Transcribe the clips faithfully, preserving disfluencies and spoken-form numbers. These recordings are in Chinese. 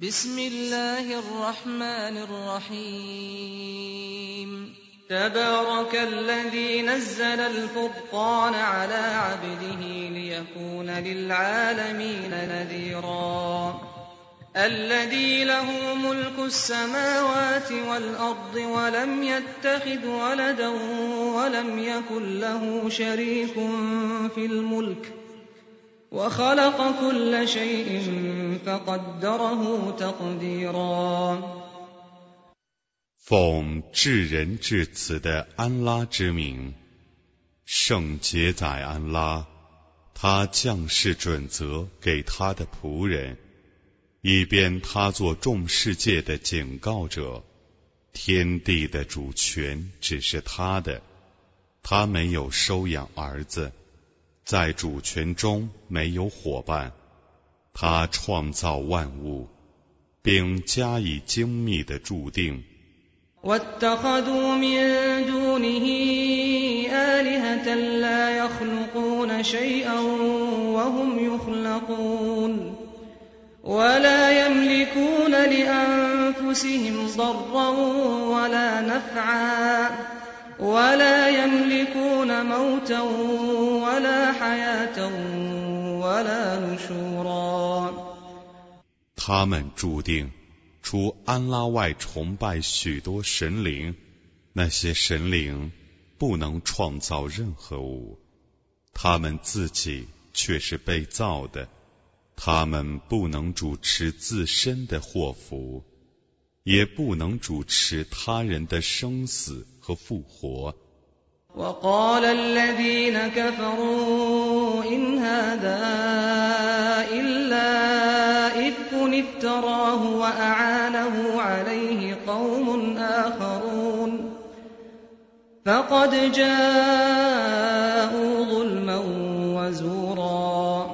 بسم الله الرحمن الرحيم تبارك الذي نزل الفرقان على عبده ليكون للعالمين نذيرا الذي له ملك السماوات والأرض ولم يتخذ ولدا ولم يكن له شريك في الملك وخلق كل شيء فقدره تقديرا 奉至仁至慈的安拉之名，圣洁载安拉，他降示准则给他的仆人，以便他做众世界的警告者。天地的主权只是他的，他没有收养儿子，在主权中没有伙伴，他创造万物，并加以精密的注定。 واتخذوا من دونه آلهة لا يخلقون شيئا وهم يخلقون ولا يملكون لأنفسهم ضرا ولا نفعا ولا يملكون موتا ولا حياة ولا نشورا 他们注定除安拉外崇拜许多神灵，那些神灵不能创造任何物，他们自己却是被造的，他们不能主持自身的祸福，也不能主持他人的生死和复活。 وقال الذين كفروا إن هذا إلا إفك افتراه وأعانه عليه قوم آخرون فقد جاءوا ظلما وزورا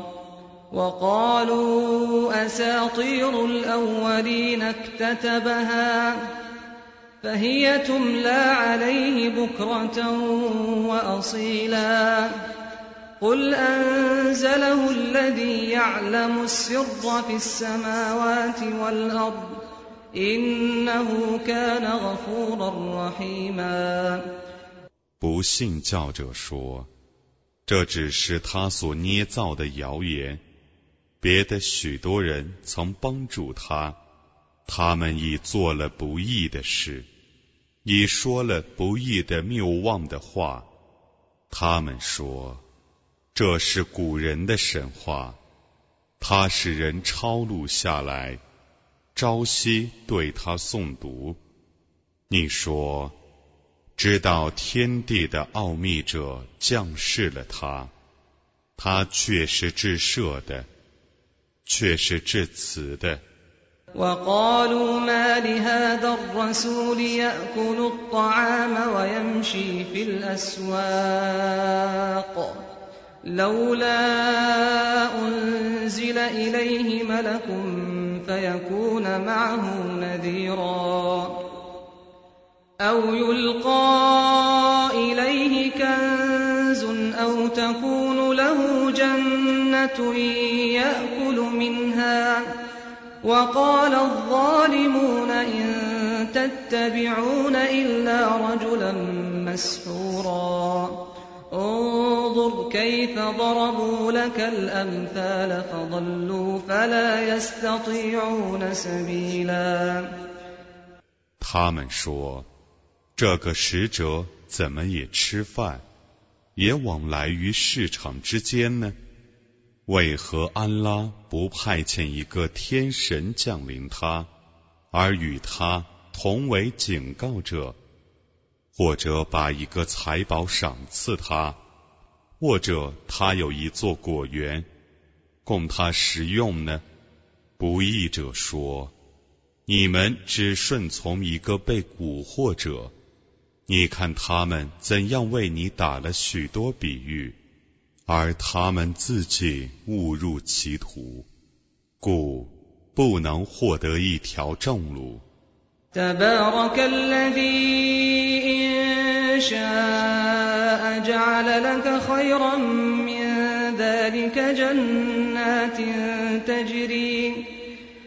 وقالوا أساطير الأولين اكتتبها فهي تملى عليه بكرة وأصيلا قل أنزله الذي يعلم السر في السماوات والأرض إنه كان غفورا رحيما 不信教者说，这只是他所捏造的谣言，别的许多人曾帮助他，他们已做了不义的事，已说了不义的谬妄的话。他们说，这是古人的神话，他使人抄录下来，朝夕对他诵读。你说，知道天地的奥秘者降世了他，他却是至赦的，却是至慈的。 وقالوا ما لهذا الرسول يأكل الطعام ويمشي في الأسواق لولا أنزل إليه ملك فيكون معه نذيرا أو يلقى إليه كنز أو تكون له جنة يأكل منها وقال الظالمون إن تتبعون إلا رجلا مسحورا انظر كيف ضربوا لك الأمثال فضلوا فلا يستطيعون سبيلا 他们说，这个使者怎么也吃饭，也往来于市场之间呢？为何安拉不派遣一个天神降临他，而与他同为警告者，或者把一个财宝赏赐他，或者他有一座果园供他食用呢？不义者说，你们只顺从一个被蛊惑者，你看他们怎样为你打了许多比喻，而他们自己误入歧途，故不能获得一条正路。 تبارك الذي إن شاء جعل لك خيرا من ذلك جنات تجري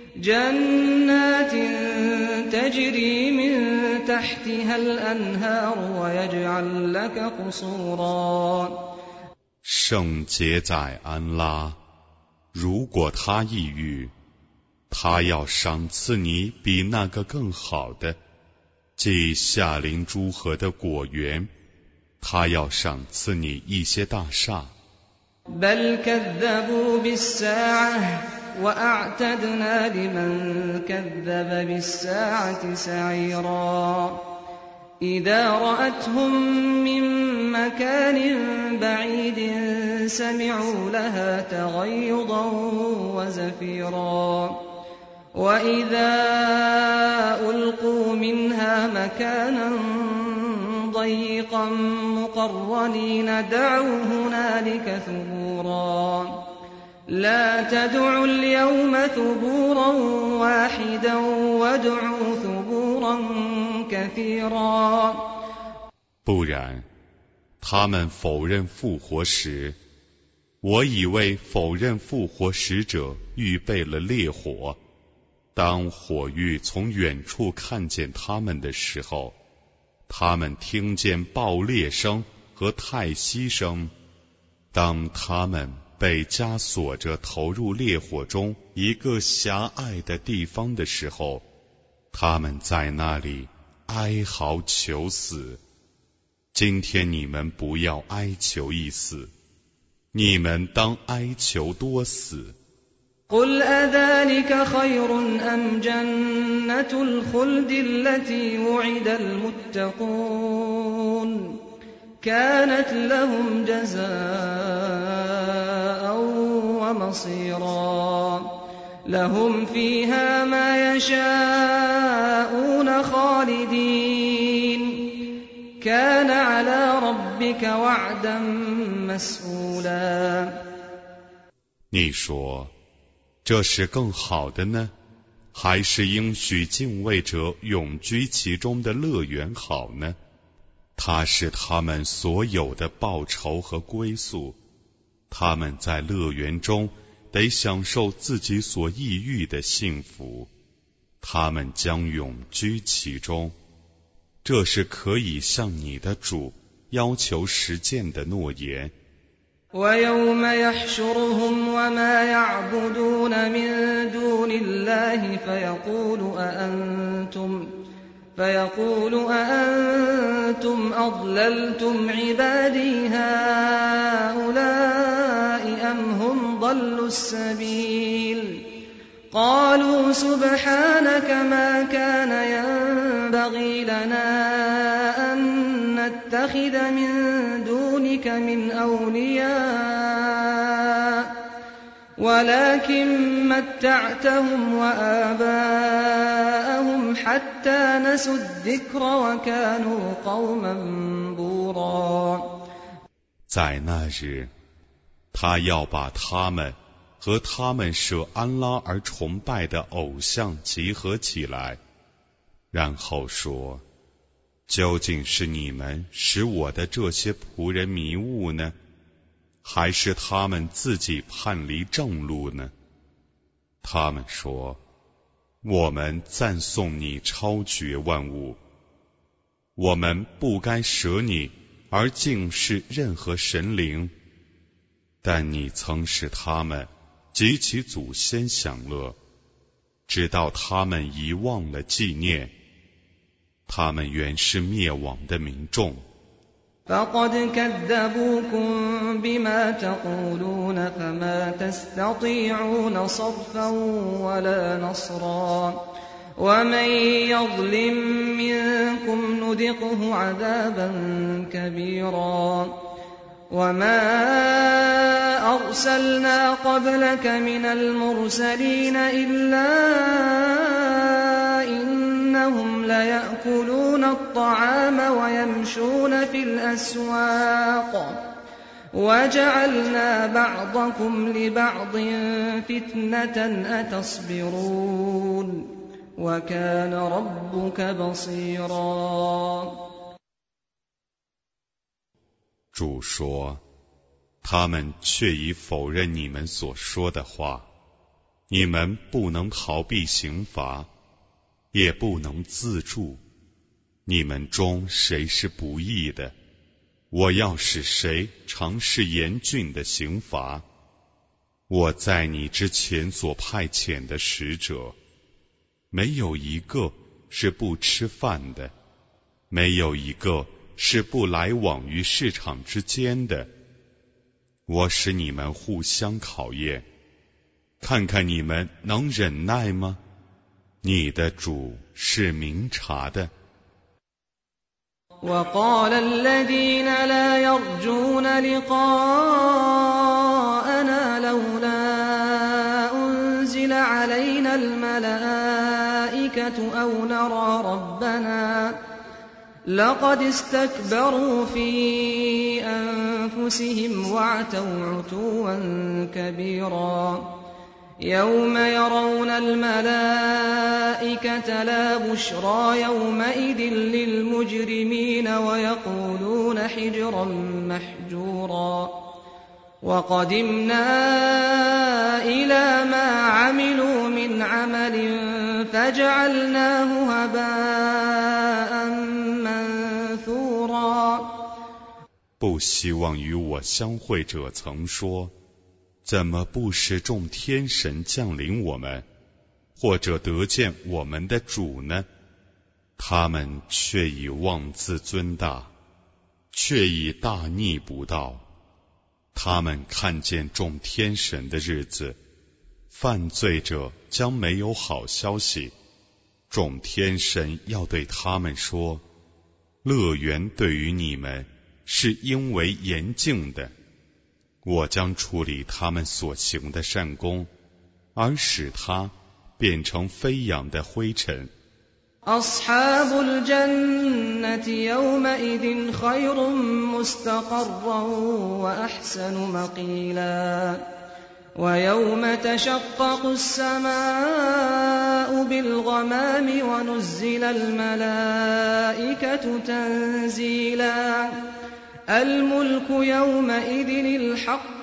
جنات تجري من تحتها الأنهار ويجعل لك قصورا 圣洁在安拉，如果他抑郁，他要赏赐你比那个更好的，即夏林诸河的果园，他要赏赐你一些大厦。 بل كذبوا بالساعة وأعتدنا لمن كذب بالساعة سعيرا إذا رأتهم من مكان بعيد سمعوا لها تغيظا وزفيرا وإذا ألقوا منها مكانا ضيقا مقرنين دعوا هنالك ثبورا لا تدعوا اليوم ثبورا واحدا وادعوا ثبورا كثيرا 不然，他们否认复活时，我已为否认复活使者预备了烈火。当火狱从远处看见他们的时候，他们听见爆裂声和叹息声。当他们被枷锁着投入烈火中一个狭隘的地方的时候，他们在那里哀嚎求死。今天你们不要哀求一死，你们当哀求多死。 قل أذلك خير أم جنة الخلد التي وعد المتقون كانت لهم جزاء ومصيرا لهم فيها ما يشاءون خالدين كان على ربك وعدا مسئولا 你说这是更好的呢，还是应许敬畏者永居其中的乐园好呢？它是他们所有的报酬和归宿，他们在乐园中得享受自己所抑郁的幸福，他们将永居其中。这是可以向你的主要求实践的诺言。 ويوم يحشرهم وما يعبدون من دون الله فيقول أأنتم فيقول أأنتم أضللتم عبادي هؤلاء أم هم ضلوا السبيل قالوا سبحانك ما كان ينبغي لنا أن نتخذ من دونك من أولياء ولكن متعتهم وآباءهم حتى نسوا الذكر وكانوا قوما بورا 在那日，他要把他们和他们舍安拉而崇拜的偶像集合起来，然后说：究竟是你们使我的这些仆人迷雾呢，还是他们自己叛离正路呢？他们说：我们赞颂你超绝万物，我们不该舍你而敬视任何神灵，但你曾使他们及其祖先享乐，直到他们遗忘了纪念，他们原是灭亡的民众。 فقد كذبوكم بما تقولون فما تستطيعون صرفا ولا نصرا ومن يظلم منكم نذقه عذابا كبيرا وما أرسلنا قبلك من المرسلين إلا إنهم ليأكلون الطعام ويمشون في الأسواق وجعلنا بعضكم لبعض فتنة أتصبرون وكان ربك بصيرا 主说，他们却已否认你们所说的话， 你们不能逃避刑罚，也不能自助。你们中谁是不义的？我要使谁尝试严峻的刑罚？我在你之前所派遣的使者，没有一个是不吃饭的，没有一个是不来往于市场之间的。我使你们互相考验，看看你们能忍耐吗？你的主是明察的。 وقال الذين لا يرجون لقاءنا لولا أنزل علينا الملائكة أو نرى ربنا لقد استكبروا في أنفسهم وعتوا عتوا كبيرا يوم يرون الملائكة لا بشرى يومئذ للمجرمين ويقولون حجرا محجورا وقدمنا إلى ما عملوا من عمل فجعلناه هباء منثورا 不希望与我相会者曾说，怎么不使众天神降临我们，或者得见我们的主呢？他们却以妄自尊大，却以大逆不道。他们看见众天神的日子，犯罪者将没有好消息。众天神要对他们说，乐园对于你们是因为严禁的，我将处理他们所行的善功，而使它变成飞扬的灰尘。 أصحاب الجنة يومئذ خير مستقرا وأحسن مقيلا ويوم تشقق السماء بالغمام ونزل الملائكة تنزيلا الملك يومئذ الحق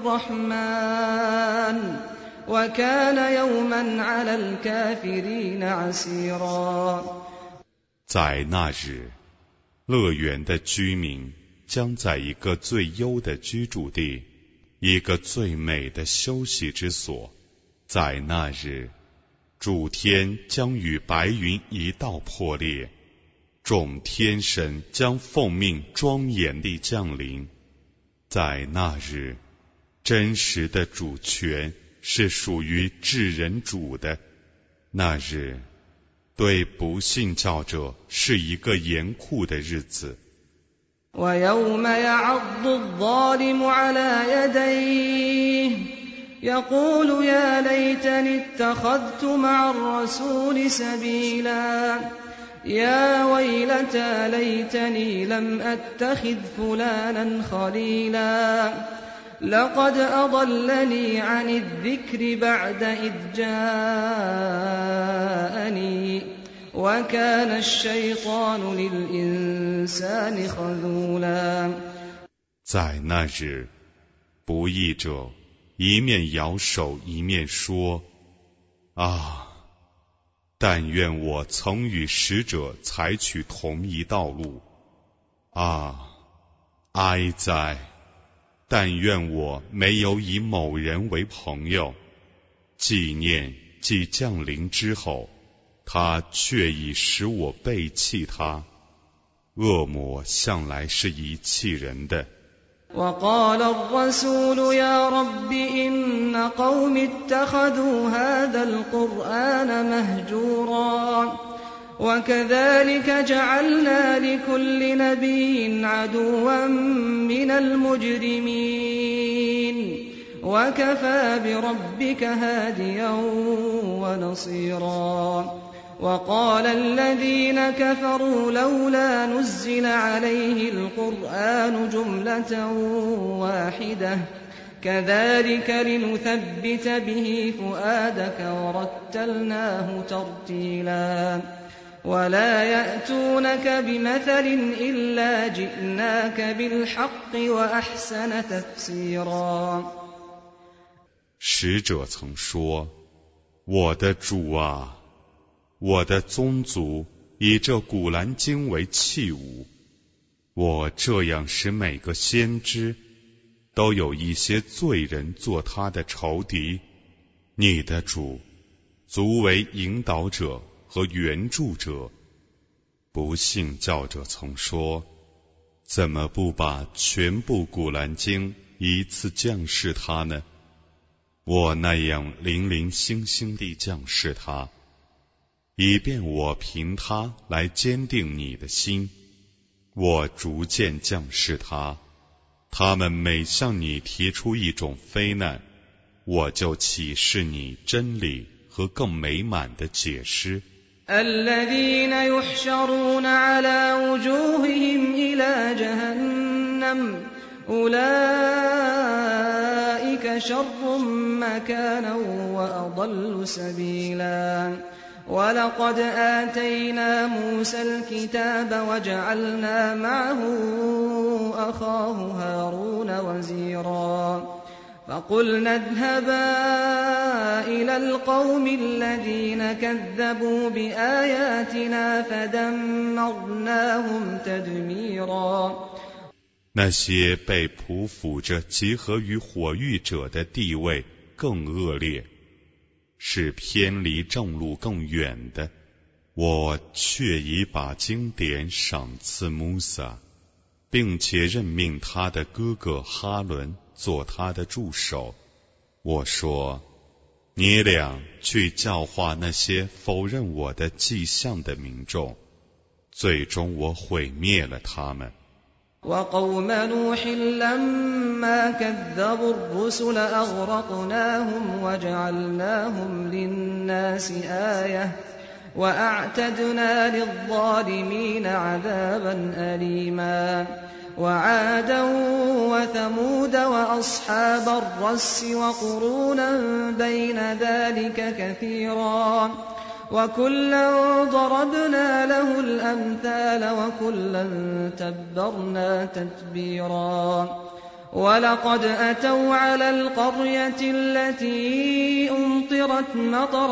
للرحمن وكان يوما على الكافرين عسيرا 在那日，乐园的居民将在一个最优的居住地，一个最美的休息之所。在那日，主天将与白云一道破裂，众天神将奉命庄严地降临。在那日，真实的主权是属于至人主的。那日，对不信教者是一个严酷的日子。 ويوم يعض الظالم على يديه يقول يا ليتني اتخذت مع الرسول سبيلا يا ويلتى ليتني لم أتخذ فلانا خليلا لقد أضلني عن الذكر بعد إذ جاءني وكان الشيطان للإنسان خذولا 在那日，不义者一面摇手一面说：啊，但愿我曾与使者采取同一道路。啊，哀哉！但愿我没有以某人为朋友。纪念既降临之后，他却已使我背弃他。恶魔向来是遗弃人的。 وقال الرسول يا رب إن قوم اتخذوا هذا القرآن مهجورا وكذلك جعلنا لكل نبي عدوا من المجرمين وكفى بربك هاديا ونصيرا وقال الذين كفروا لولا نزل عليه القرآن جملة واحدة كذلك لنثبت به فؤادك ورتلناه ترتيلا ولا يأتونك بمثل إلا جئناك بالحق وأحسن تفسيرا 使者曾说， 我的主啊，我的宗族以这古兰经为器物，我这样使每个先知都有一些罪人做他的仇敌。你的主足为引导者和援助者。不信教者曾说，怎么不把全部古兰经一次降示他呢？我那样零零星星地降示他，以便我凭他来坚定你的心。我逐渐降示他，他们每向你提出一种非难，我就启示你真理和更美满的解释。 الذين يحشرون على وجوههم إلى جهنم أولئك شر مكانا وأضل سبيلا ولقد آتينا موسى الكتاب وجعلنا معه أخاه هارون وزيرا فقلنا اذهبا إلى القوم الذين كذبوا بآياتنا فدمرناهم تدميرا。 那些被匍匐着结合于火域者的地位更恶劣，是偏离正路更远的。我却已把经典赏赐穆萨，并且任命他的哥哥哈伦做他的助手。我说，你俩去教化那些否认我的迹象的民众，最终我毁灭了他们。 وقوم نوح لما كذبوا الرسل أغرقناهم وجعلناهم للناس آية وأعتدنا للظالمين عذابا أليما وعادا وثمود وأصحاب الرس وقرونا بين ذلك كثيرا وكلا ضربنا له الأمثال وكلا تبرنا تتبيرا ولقد أتوا على القرية التي أمطرت مطر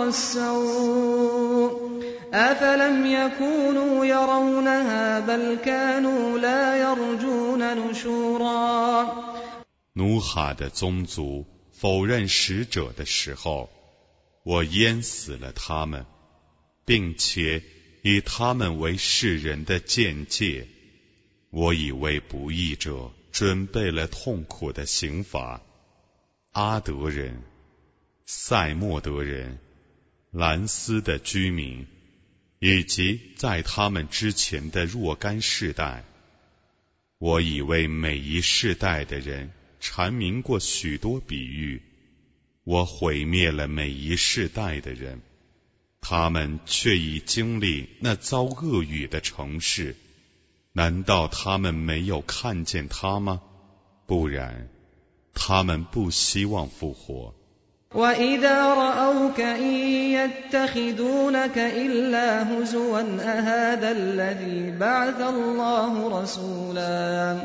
السوء أفلم يكونوا يرونها بل كانوا لا يرجون نشورا。 努哈的宗族否认使者的时候，我淹死了他们，并且以他们为世人的鉴戒。我以为不义者准备了痛苦的刑罚。阿德人、塞莫德人、兰斯的居民，以及在他们之前的若干世代，我以为每一世代的人阐明过许多比喻，我毁灭了每一世代的人，他们却已经历那遭恶语的城市，难道他们没有看见他吗？不然，他们不希望复活。 وَإِذَا رَأَوْكَ إِن يَتَّخِذُونَكَ إِلَّا هُزُوًا أَهَذَا الَّذِي بَعَثَ اللَّهُ رَسُولًا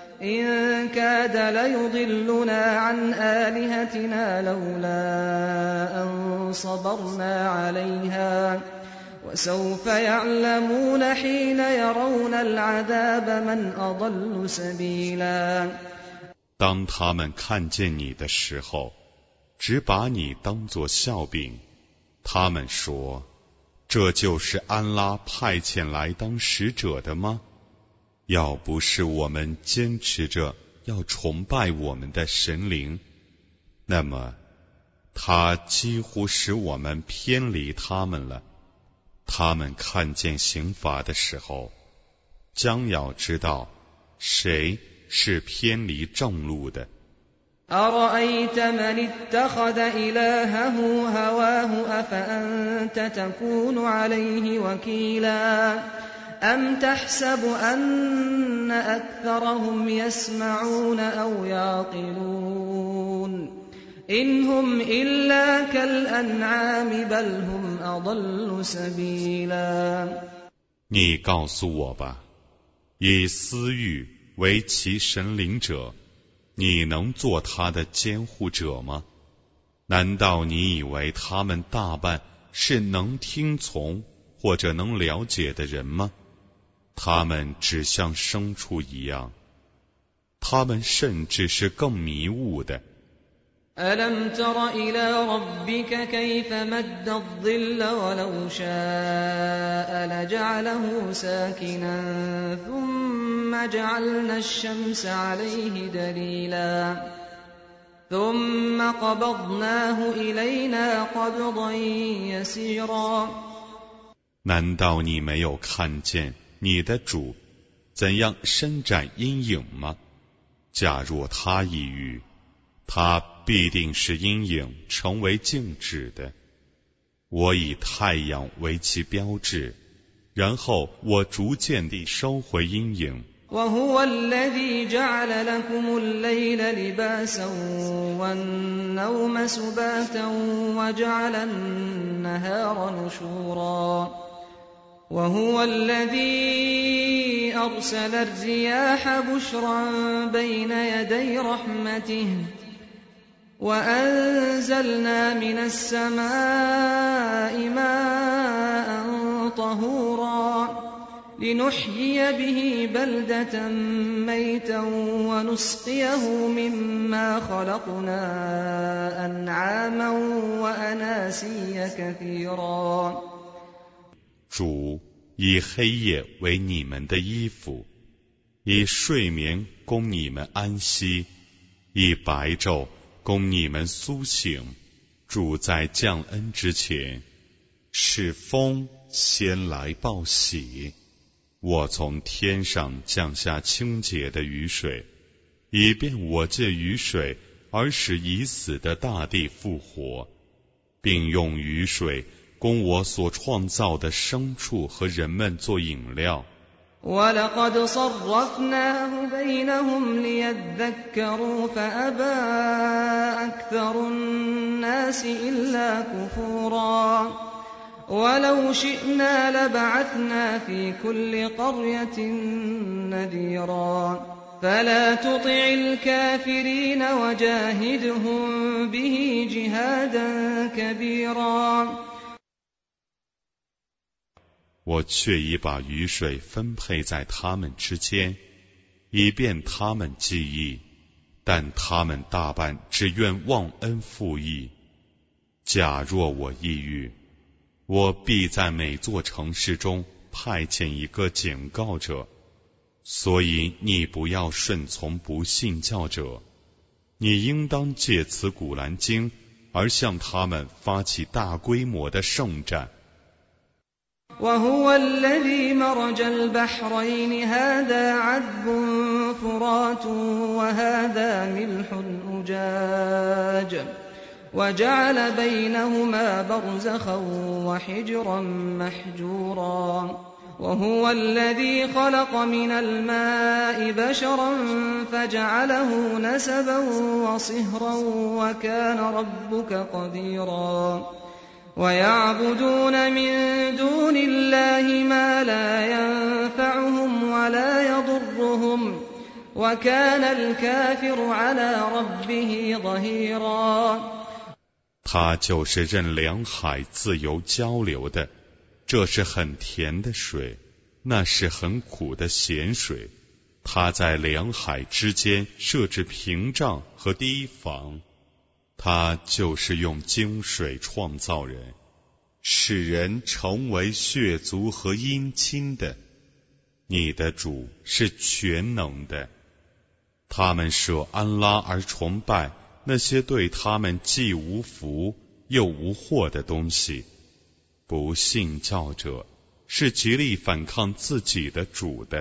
إِن كَادَ لَيُضِلُّنَا عَنْ آلِهَتِنَا لَوْلَا أَن صَبَرْنَا عَلَيْهَا وَسَوْفَ يَعْلَمُونَ حِينَ يَرَوْنَ الْعَذَابَ مَنْ أَضَلُّ سَبِيلًا。 当他们看见你的时候，只把你当作笑柄。他们说，这就是安拉派遣来当使者的吗？要不是我们坚持着要崇拜我们的神灵，那么他几乎使我们偏离他们了。他们看见刑罚的时候，将要知道谁是偏离正路的。 أَرَأَيْتَ مَنِ اتَّخَذَ إِلَٰهَهُ هَوَاهُ أَفَأَنتَ تَكُونُ عَلَيْهِ وَكِيلًا أَمْ تَحْسَبُ أَنَّ أَكْثَرَهُمْ يَسْمَعُونَ أَوْ يَعْقِلُونَ إِنْ هُمْ إِلَّا كَالْأَنْعَامِ بَلْ هُمْ أَضَلُّ سَبِيلًا。 你告诉我吧，以私欲为其神灵者，你能做他的监护者吗？ 难道你以为他们大半是能听从或者能了解的人吗？他们只像牲畜一样，他们甚至是更迷雾的。 ألم تر إلى ربك كيف مد الظل ولو شاء لجعله ساكنا ثم جعلنا الشمس عليه دليلا ثم قبضناه إلينا قبضا يسيرا 难道你没有看见你的主怎样伸展阴影吗？假若他抑郁，他必定使阴影成为静止的。我以太阳为其标志，然后我逐渐地收回阴影。 وهو الذي جعل لكم الليل لباسا والنوم سباتا وجعل النهار نشورا وهو الذي أرسل الرياح بشرا بين يدي رحمته وأنزلنا من السماء ماء طهورا لنحيي به بلدة ميتا ونسقيه مما خلقنا أنعاما وأناسيا كثيرا 主以黑夜为你们的衣服，以睡眠供你们安息，以白昼供你们苏醒。主在降恩之前，使风先来报喜。我从天上降下清洁的雨水，以便我借雨水而使已死的大地复活，并用雨水供我所创造的牲畜和人们做饮料。 وَلَقَدْ صَرَّفْنَاهُ بَيْنَهُمْ لِيَذَّكَّرُوا فَأَبَى أَكْثَرُ النَّاسِ إِلَّا كُفُورًا وَلَوْ شِئْنَا لَبَعَثْنَا فِي كُلِّ قَرْيَةٍ نَذِيرًا فَلَا تُطِعِ الْكَافِرِينَ وَجَاهِدْهُم بِهِ جِهَادًا كَبِيرًا 我却已把雨水分配在他们之间，以便他们记忆，但他们大半只愿忘恩负义。假若我抑郁，我必在每座城市中派遣一个警告者，所以你不要顺从不信教者，你应当借此古兰经而向他们发起大规模的圣战。 وهو الذي مرج البحرين هذا عذب فرات وهذا ملح أجاج وجعل بينهما برزخا وحجرا محجورا وهو الذي خلق من الماء بشرا فجعله نسبا وصهرا وكان ربك قديرا ويعبدون من دون الله ما لا ينفعهم ولا يضرهم وكان الكافر على ربه ظهيرا 他就是任两海自由交流的，这是很甜的水，那是很苦的咸水。他在两海之间设置屏障和堤防，他就是用精水创造人，使人成为血族和姻亲的。你的主是全能的。他们舍安拉而崇拜那些对他们既无福又无祸的东西。不信教者是极力反抗自己的主的。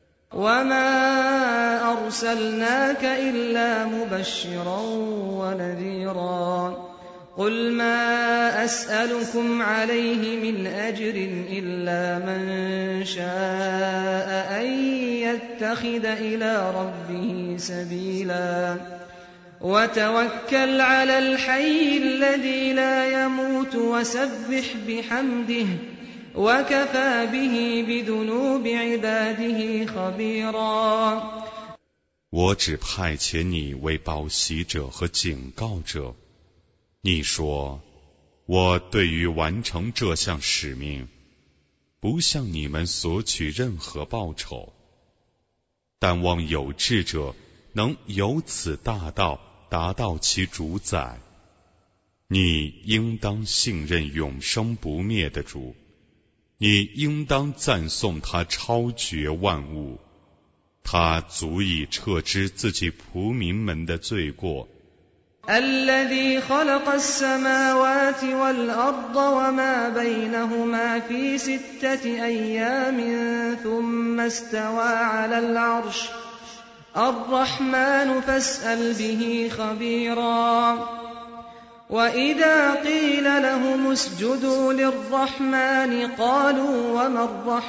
وَمَا أَرْسَلْنَاكَ إِلَّا مُبَشِّرًا وَنَذِيرًا قُلْ مَا أَسْأَلُكُمْ عَلَيْهِ مِنْ أَجْرٍ إِلَّا مَنْ شَاءَ أَنْ يَتَّخِذَ إِلَى رَبِّهِ سَبِيلًا وَتَوَكَّلْ عَلَى الْحَيِّ الَّذِي لَا يَمُوتُ وَسَبِّحْ بِحَمْدِهِ وَكَفَى بِهِ بِذُنُوبِ عِبَادِهِ خَبِيرًا 我只派遣你为报喜者和警告者， 你说，我对于完成这项使命，不向你们索取任何报酬，但望有志者能由此大道达到其主宰。你应当信任永生不灭的主，你应当赞颂他超绝万物，他足以撤之自己仆民们的罪过。 الذي خلق السماوات والأرض وما بينهما في ستة أيام ثم استوى على العرش الرحمن فاسأل به خبيرا وإذا قيل لهم اسجدوا للرحمن قالوا وما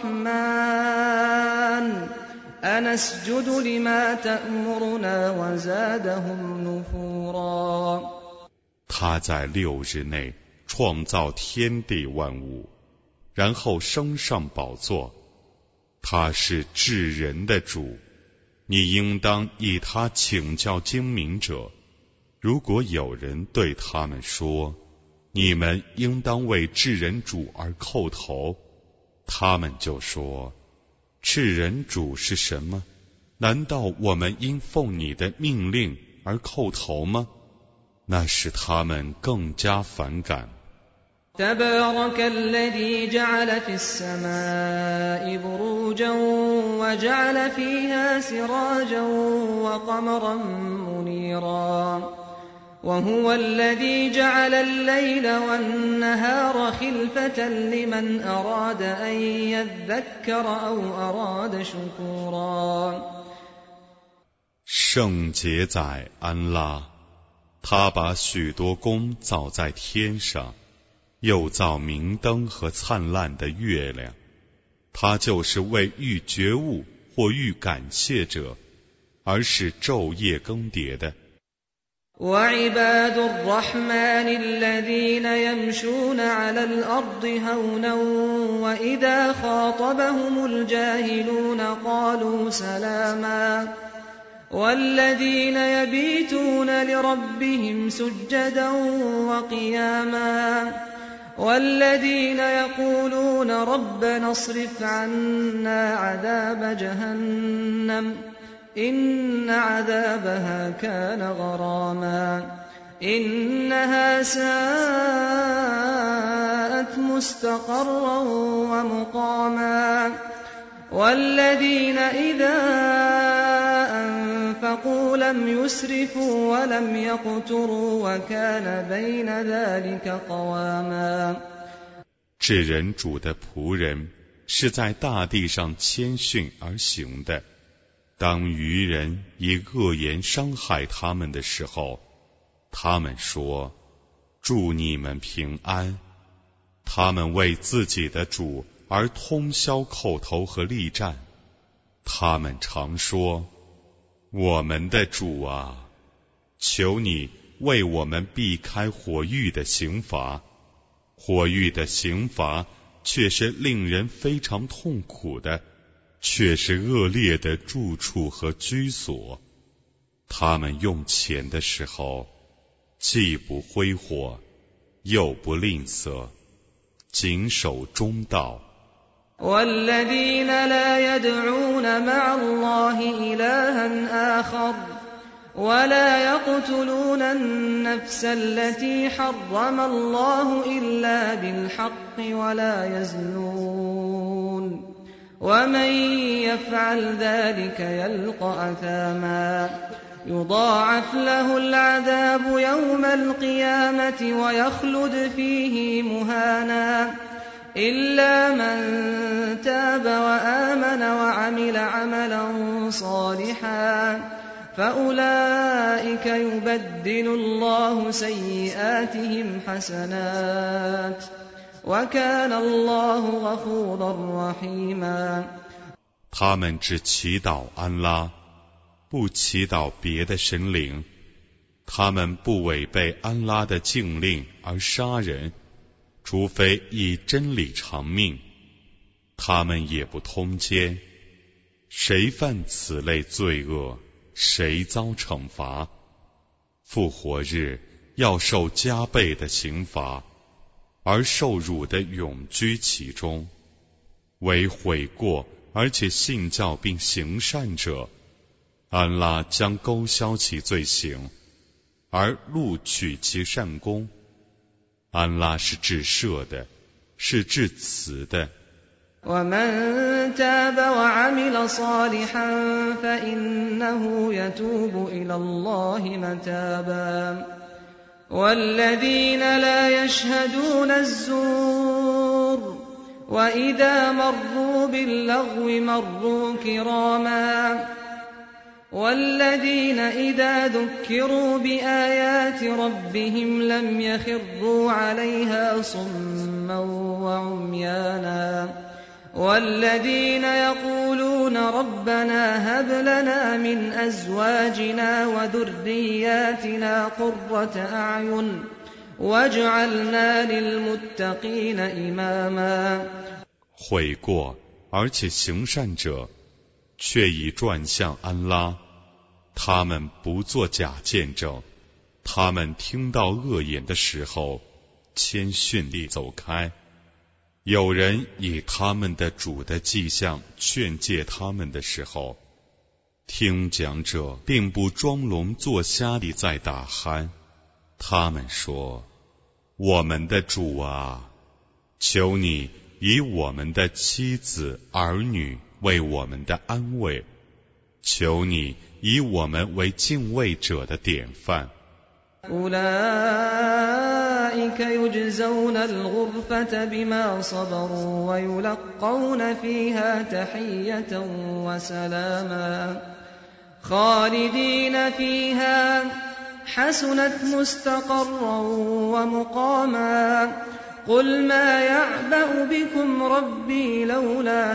الرحمن أنسجد لما تأمرنا وزادهم نفورا 他在六日内创造天地万物，然后升上宝座。他是至人的主，你应当以他请教精明者。如果有人对他们说，你们应当为至人主而叩头，他们就说，至人主是什么？难道我们因奉你的命令而叩头吗？那使他们更加反感。 تبارك الذي جعل في السماء بروجا وجعل فيها سراجا وقمرا منيرا وهو الذي جعل الليل والنهار خلفة لمن أراد أن يذكر أو أراد شكورا 圣洁在安拉，他把许多宫造在天上，又造明灯和灿烂的月亮，他就是为欲觉悟或欲感谢者，而是昼夜更迭的。 وعباد الرحمن الذين يمشون على الأرض هونا وإذا خاطبهم الجاهلون قالوا سلاما والذين يبيتون لربهم سجدا وقياما والذين يقولون ربنا اصرف عنا عذاب جهنم إن عذابها كان غراما إنها ساءت مستقرا ومقاما والذين إذا أنفقوا لم يسرفوا ولم يقتروا وكان بين ذلك قواما 至人主的仆人是在大地上谦逊而行的，当愚人以恶言伤害他们的时候，他们说，祝你们平安。他们为自己的主而通宵叩头和力战。他们常说，我们的主啊，求你为我们避开火狱的刑罚。火狱的刑罚却是令人非常痛苦的，却是恶劣的住处和居所。他们用钱的时候，既不挥霍，又不吝啬，谨守中道。 والذين لا يدعون مع الله إلها آخر ولا يقتلون النفس التي حرم الله إلا بالحق ولا يزنون ومن يفعل ذلك يلقى أثاما يضاعف له العذاب يوم القيامة ويخلد فيه مهانا إلا من تاب وآمن وعمل عملا صالحا فأولئك يبدل الله سيئاتهم حسنات وكان الله غفورا رحيما 他们只祈祷安拉，不祈祷别的神灵。他们不违背安拉的禁令而杀人，除非以真理偿命。他们也不通奸，谁犯此类罪恶，谁遭惩罚。复活日要受加倍的刑罚，而受辱的永居其中。为悔过而且信教并行善者，安拉将勾销其罪行，而录取其善功。安拉是至赦的，是至慈的。 ومن تاب وعمل صالحا فإنه يتوب إلى الله متابا والذين لا يشهدون الزور وإذا مروا باللغو مروا كراما والذين إذا ذكروا بآيات ربهم لم يخروا عليها صما وعميانا والذين يقولون ربنا هب لنا من أزواجنا وذرياتنا قرة أعين واجعلنا للمتقين إماما 悔过而且行善者，却已转向安拉，他们不做假见证，他们听到恶言的时候，谦逊地走开。有人以他们的主的迹象劝诫他们的时候，听讲者并不装聋作瞎地在打鼾。他们说：我们的主啊，求你以我们的妻子儿女为我们的安慰，求你以我们为敬畏者的典范。 أولئك يجزون الغرفة بما صبروا ويلقون فيها تحية وسلاما خالدين فيها حسنت مستقرا ومقاما قل ما يعبأ بكم ربي لولا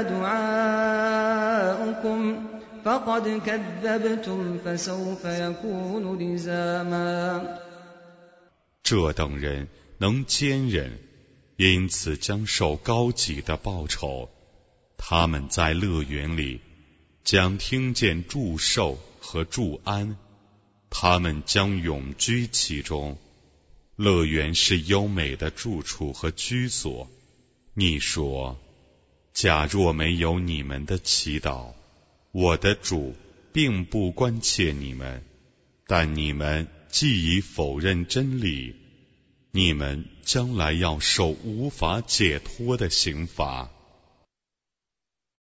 دعاؤكم فقد كذبتم فسوف يكون لزاما 这等人能坚忍，因此将受高级的报酬。他们在乐园里将听见祝寿和祝安，他们将永居其中。乐园是优美的住处和居所。你说，假若没有你们的祈祷，我的主并不关切你们，但你们既已否认真理，你们将来要受无法解脱的刑罚。